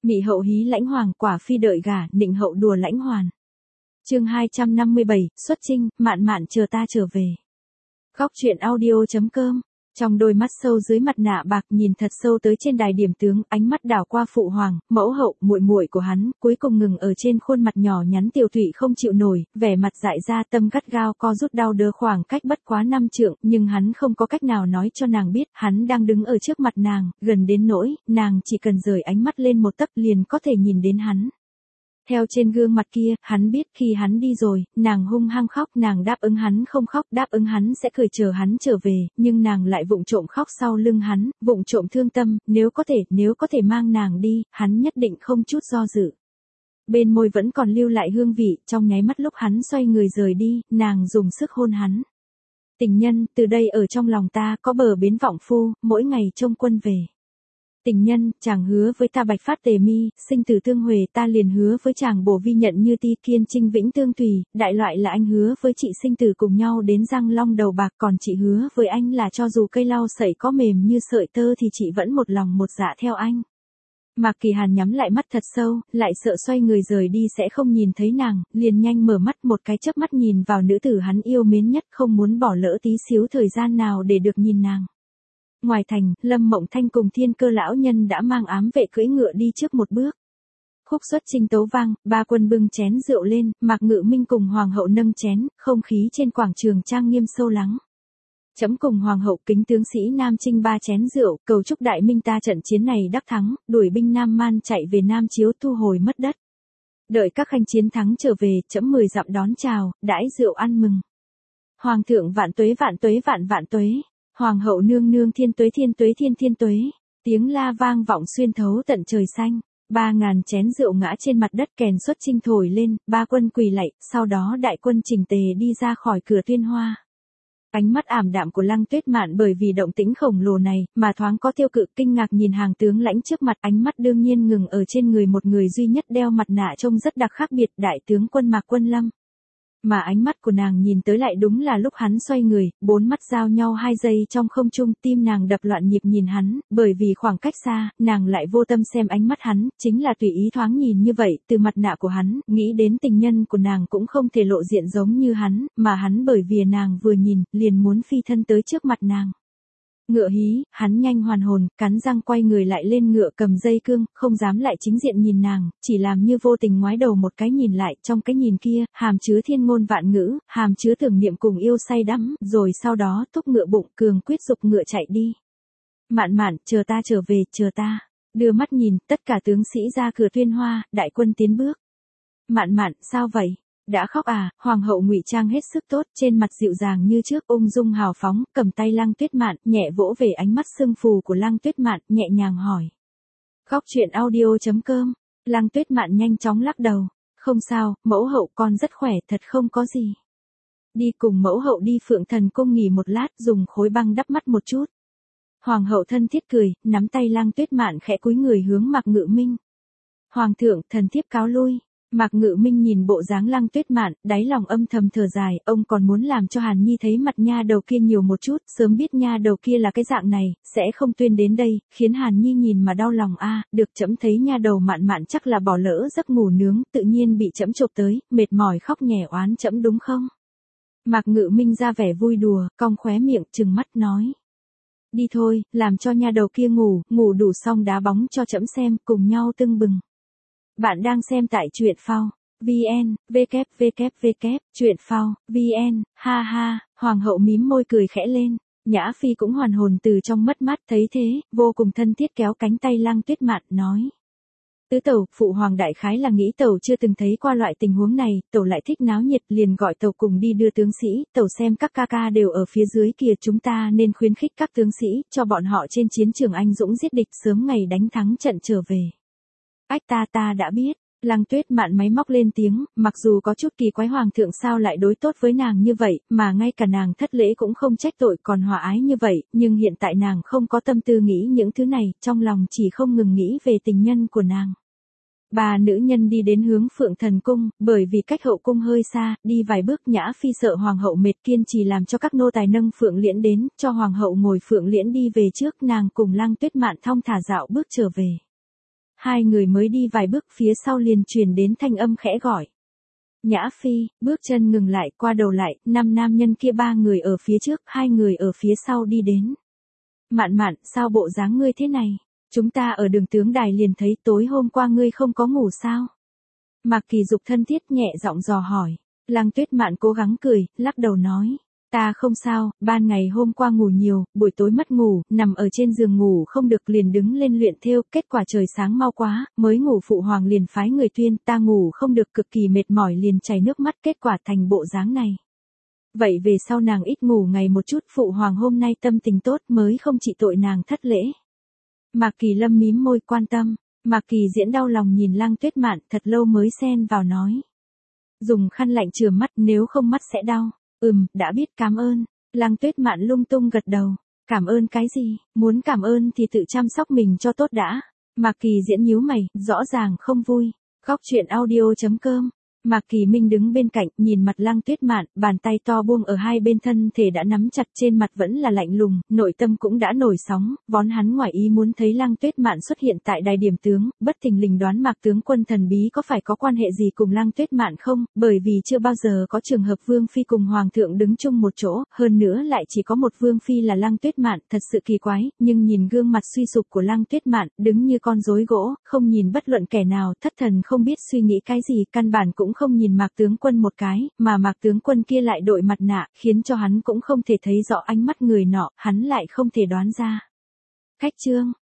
Mị hậu hí lãnh hoàng, quả phi đợi gả, nịnh hậu đùa lãnh hoàn. Chương 257, xuất chinh, mạn mạn chờ ta trở về. Góc truyện audio.com. Trong đôi mắt sâu dưới mặt nạ bạc nhìn thật sâu tới trên đài điểm tướng, ánh mắt đảo qua phụ hoàng, mẫu hậu, muội muội của hắn, cuối cùng ngừng ở trên khuôn mặt nhỏ nhắn tiều tụy không chịu nổi, vẻ mặt dại ra, tâm gắt gao co rút đau đớn, khoảng cách bất quá 5 trượng, nhưng hắn không có cách nào nói cho nàng biết, hắn đang đứng ở trước mặt nàng, gần đến nỗi, nàng chỉ cần rời ánh mắt lên một tấc liền có thể nhìn đến hắn. Theo trên gương mặt kia, hắn biết khi hắn đi rồi, nàng hung hăng khóc, nàng đáp ứng hắn không khóc, đáp ứng hắn sẽ cười chờ hắn trở về, nhưng nàng lại vụng trộm khóc sau lưng hắn, vụng trộm thương tâm, nếu có thể mang nàng đi, hắn nhất định không chút do dự. Bên môi vẫn còn lưu lại hương vị, trong nháy mắt lúc hắn xoay người rời đi, nàng dùng sức hôn hắn. Tình nhân, từ đây ở trong lòng ta có bờ bến vọng phu, mỗi ngày trông quân về. Tình nhân, chàng hứa với ta bạch phát tề mi, sinh tử tương huề, ta liền hứa với chàng bổ vi nhận như ti, kiên trinh vĩnh tương tùy, đại loại là anh hứa với chị sinh tử cùng nhau đến răng long đầu bạc, còn chị hứa với anh là cho dù cây lau sậy có mềm như sợi tơ thì chị vẫn một lòng một dạ theo anh. Mạc Kỳ Hàn nhắm lại mắt thật sâu, lại sợ xoay người rời đi sẽ không nhìn thấy nàng, liền nhanh mở mắt, một cái chớp mắt nhìn vào nữ tử hắn yêu mến nhất, không muốn bỏ lỡ tí xíu thời gian nào để được nhìn nàng. Ngoài thành, Lâm Mộng Thanh cùng Thiên Cơ lão nhân đã mang ám vệ cưỡi ngựa đi trước một bước. Khúc xuất chinh tấu vang, ba quân bưng chén rượu lên, Mạc Ngự Minh cùng hoàng hậu nâng chén, không khí trên quảng trường trang nghiêm sâu lắng. Trẫm cùng hoàng hậu kính tướng sĩ Nam Chinh 3 chén rượu, cầu chúc đại minh ta trận chiến này đắc thắng, đuổi binh Nam Man chạy về Nam Chiếu, thu hồi mất đất. Đợi các khanh chiến thắng trở về, trẫm 10 dặm đón chào, đãi rượu ăn mừng. Hoàng thượng vạn tuế vạn tuế vạn vạn tuế. Hoàng hậu nương nương thiên tuế thiên tuế thiên thiên tuế. Tiếng la vang vọng xuyên thấu tận trời xanh. 3.000 chén rượu ngã trên mặt đất, kèn xuất chinh thổi lên, ba quân quỳ lạy, sau đó đại quân chỉnh tề đi ra khỏi cửa Tuyên Hoa. Ánh mắt ảm đạm của Lăng Tuyết Mạn bởi vì động tĩnh khổng lồ này, mà thoáng có tiêu cự, kinh ngạc nhìn hàng tướng lãnh trước mặt, ánh mắt đương nhiên ngừng ở trên người một người duy nhất đeo mặt nạ trông rất đặc khác biệt, đại tướng quân Mạc Quân Lâm. Mà ánh mắt của nàng nhìn tới lại đúng là lúc hắn xoay người, 4 mắt giao nhau 2 giây trong không trung, tim nàng đập loạn nhịp nhìn hắn, bởi vì khoảng cách xa, nàng lại vô tâm xem ánh mắt hắn, chính là tùy ý thoáng nhìn như vậy, từ mặt nạ của hắn, nghĩ đến tình nhân của nàng cũng không thể lộ diện giống như hắn, mà hắn bởi vì nàng vừa nhìn, liền muốn phi thân tới trước mặt nàng. Ngựa hí, hắn nhanh hoàn hồn, cắn răng quay người lại lên ngựa cầm dây cương, không dám lại chính diện nhìn nàng, chỉ làm như vô tình ngoái đầu một cái nhìn lại, trong cái nhìn kia, hàm chứa thiên ngôn vạn ngữ, hàm chứa tưởng niệm cùng yêu say đắm, rồi sau đó thúc ngựa bụng, cường quyết giục ngựa chạy đi. Mạn mạn, chờ ta trở về, chờ ta. Đưa mắt nhìn, tất cả tướng sĩ ra cửa Tuyên Hoa, đại quân tiến bước. Mạn mạn, sao vậy? Đã khóc à? Hoàng hậu ngụy trang hết sức tốt, trên mặt dịu dàng như trước, ung dung hào phóng, cầm tay Lăng Tuyết Mạn, nhẹ vỗ về ánh mắt sưng phù của Lăng Tuyết Mạn, nhẹ nhàng hỏi. Góc truyện audio.com. Lăng Tuyết Mạn nhanh chóng lắc đầu. Không sao, mẫu hậu con rất khỏe, thật không có gì. Đi cùng mẫu hậu đi Phượng Thần Cung nghỉ một lát, dùng khối băng đắp mắt một chút. Hoàng hậu thân thiết cười, nắm tay Lăng Tuyết Mạn khẽ cúi người hướng Mạc Ngự Minh. Hoàng thượng, thần thiếp cáo lui. Mạc Ngự Minh nhìn bộ dáng Lăng Tuyết Mạn, đáy lòng âm thầm thở dài, ông còn muốn làm cho Hàn Nhi thấy mặt nha đầu kia nhiều một chút, sớm biết nha đầu kia là cái dạng này, sẽ không tuyên đến đây, khiến Hàn Nhi nhìn mà đau lòng a. Được trẫm thấy nha đầu Mạn Mạn chắc là bỏ lỡ giấc ngủ nướng, tự nhiên bị trẫm chộp tới, mệt mỏi khóc nhè oán trẫm đúng không? Mạc Ngự Minh ra vẻ vui đùa, cong khóe miệng, trừng mắt nói. Đi thôi, làm cho nha đầu kia ngủ đủ xong đá bóng cho trẫm xem, cùng nhau tưng bừng. Bạn đang xem tại truyện phao VN, www, truyện phao VN, ha ha, hoàng hậu mím môi cười khẽ lên, Nhã Phi cũng hoàn hồn từ trong mất mát, thấy thế, vô cùng thân thiết kéo cánh tay Lăng Tuyết Mạn, nói. Tứ tẩu, phụ hoàng đại khái là nghĩ tẩu chưa từng thấy qua loại tình huống này, tẩu lại thích náo nhiệt, liền gọi tẩu cùng đi đưa tướng sĩ, tẩu xem các ca ca đều ở phía dưới kìa, chúng ta nên khuyến khích các tướng sĩ, cho bọn họ trên chiến trường anh dũng giết địch, sớm ngày đánh thắng trận trở về. Ách, ta đã biết. Lăng Tuyết Mạn máy móc lên tiếng, mặc dù có chút kỳ quái hoàng thượng sao lại đối tốt với nàng như vậy, mà ngay cả nàng thất lễ cũng không trách tội, còn hòa ái như vậy, nhưng hiện tại nàng không có tâm tư nghĩ những thứ này, trong lòng chỉ không ngừng nghĩ về tình nhân của nàng. Ba nữ nhân đi đến hướng Phượng Thần Cung, bởi vì cách hậu cung hơi xa, đi vài bước Nhã Phi sợ hoàng hậu mệt, kiên trì làm cho các nô tài nâng Phượng Liễn đến, cho hoàng hậu ngồi Phượng Liễn đi về trước, nàng cùng Lăng Tuyết Mạn thong thả dạo bước trở về. Hai người mới đi vài bước phía sau liền truyền đến thanh âm khẽ gọi. Nhã Phi, bước chân ngừng lại, qua đầu lại, 5 nam nhân kia 3 người ở phía trước, 2 người ở phía sau đi đến. Mạn Mạn, sao bộ dáng ngươi thế này? Chúng ta ở đường tướng đài liền thấy tối hôm qua ngươi không có ngủ sao? Mạc Kỳ Dục thân thiết nhẹ giọng dò hỏi. Lăng Tuyết Mạn cố gắng cười, lắc đầu nói. Ta không sao, ban ngày hôm qua ngủ nhiều, buổi tối mất ngủ, nằm ở trên giường ngủ không được liền đứng lên luyện thêu, kết quả trời sáng mau quá, mới ngủ phụ hoàng liền phái người tuyên, ta ngủ không được cực kỳ mệt mỏi liền chảy nước mắt, kết quả thành bộ dáng này. Vậy về sau nàng ít ngủ ngày một chút, phụ hoàng hôm nay tâm tình tốt mới không trị tội nàng thất lễ. Mạc Kỳ Lâm mím môi quan tâm, Mạc Kỳ Diễn đau lòng nhìn Lăng Tuyết Mạn thật lâu mới xen vào nói. Dùng khăn lạnh chừa mắt nếu không mắt sẽ đau. Đã biết cảm ơn. Lăng Tuyết Mạn lung tung gật đầu. Cảm ơn cái gì, muốn cảm ơn thì tự chăm sóc mình cho tốt đã. Mạc Kỳ Diễn nhíu mày, rõ ràng không vui. Góc truyện audio.com. Mạc Kỳ Minh đứng bên cạnh, nhìn mặt Lăng Tuyết Mạn, bàn tay to buông ở hai bên thân thể đã nắm chặt, trên mặt vẫn là lạnh lùng, nội tâm cũng đã nổi sóng, vốn hắn ngoài ý muốn thấy Lăng Tuyết Mạn xuất hiện tại đài điểm tướng, bất thình lình đoán Mạc tướng quân thần bí có phải có quan hệ gì cùng Lăng Tuyết Mạn không, bởi vì chưa bao giờ có trường hợp Vương Phi cùng Hoàng thượng đứng chung một chỗ, hơn nữa lại chỉ có một Vương Phi là Lăng Tuyết Mạn, thật sự kỳ quái, nhưng nhìn gương mặt suy sụp của Lăng Tuyết Mạn, đứng như con rối gỗ, không nhìn bất luận kẻ nào, thất thần không biết suy nghĩ cái gì, căn bản cũng không nhìn Mạc tướng quân một cái, mà Mạc tướng quân kia lại đội mặt nạ, khiến cho hắn cũng không thể thấy rõ ánh mắt người nọ, hắn lại không thể đoán ra. Khách trương,